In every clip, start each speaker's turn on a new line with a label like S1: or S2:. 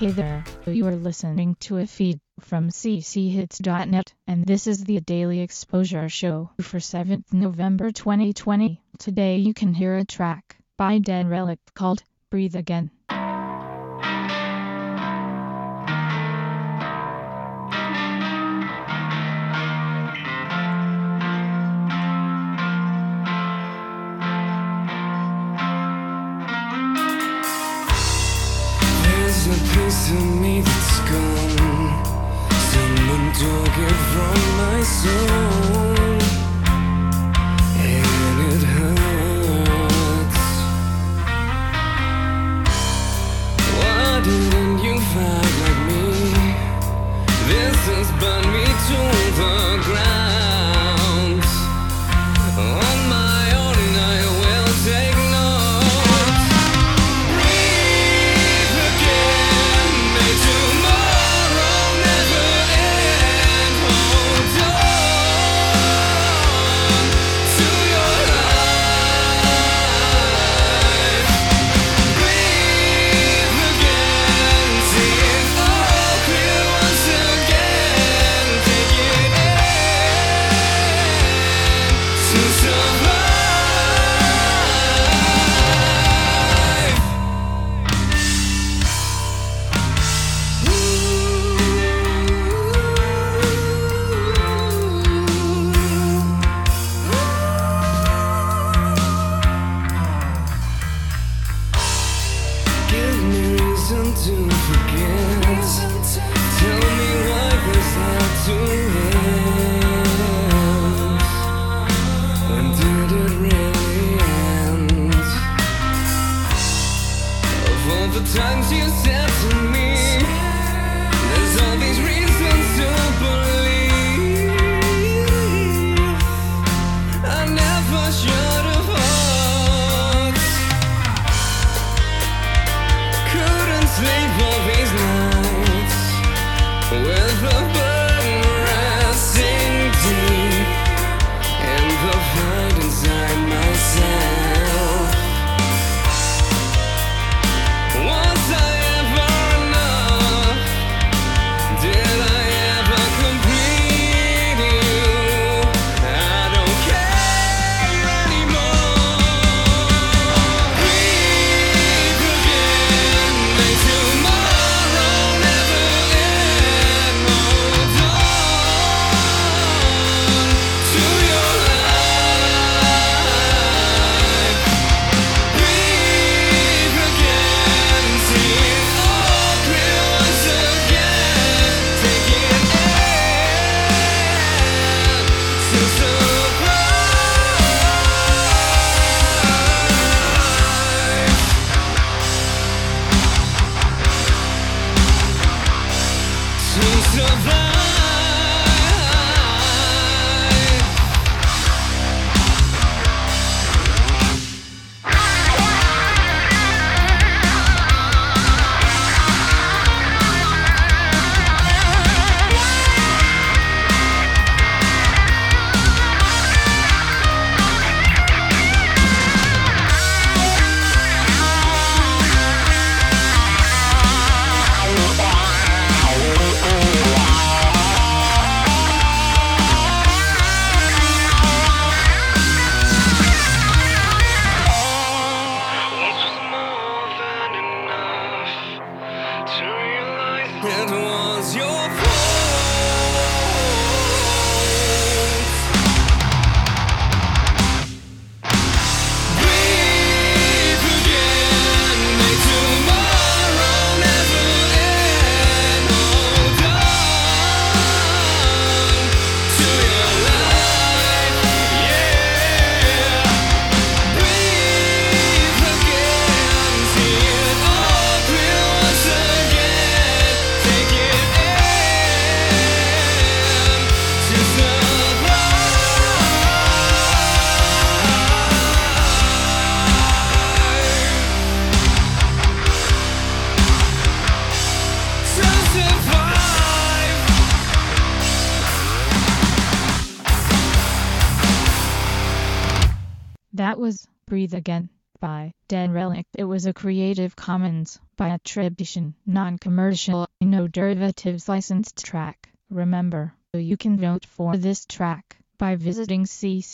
S1: Hey there, you are listening to a feed from cchits.net, and this is the Daily Exposure Show for 7th November 2020. Today you can hear a track by Dead Relic called Breathe Again.
S2: There's a piece of me that's gone. Someone took it from my soul, and it hurts. Why didn't you fight like me? This has burned me to the ground. On my own I will take notes. Breathe again, may tomorrow never end. Hold on to your life. Breathe again, see it all clear once again. Take it in to survive. Give me reason to forget. Tell me why this had to end. When did it really end? Of all the times you said to me, there's all these reasons to believe I never should have asked. Couldn't sleep all these nights with the burden resting deep in the fight inside myself. Was I ever enough? Did I ever complete you? I don't care anymore. Breathe again, may tomorrow never end. Hold on to your life. Breathe again, see it all clear once again. Take it in to survive. It was your fault. Breathe again, may tomorrow never end. Hold on to your life, yeah. Breathe again, see it all clear once again. Take it in to survive.
S1: That was Breathe Again by Dead Relic. It was a Creative Commons by attribution, non-commercial, no derivatives licensed track. Remember, you can vote for this track by visiting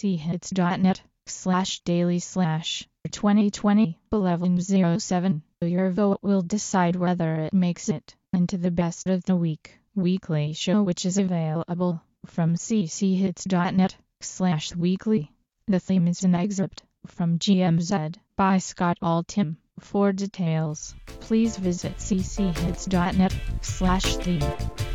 S1: cchits.net/daily/2020-1107. Your vote will decide whether it makes it into the best of the weekly show, which is available from cchits.net/weekly. The theme is an excerpt from GMZ by Scott Altham. For details, please visit cchits.net/theme.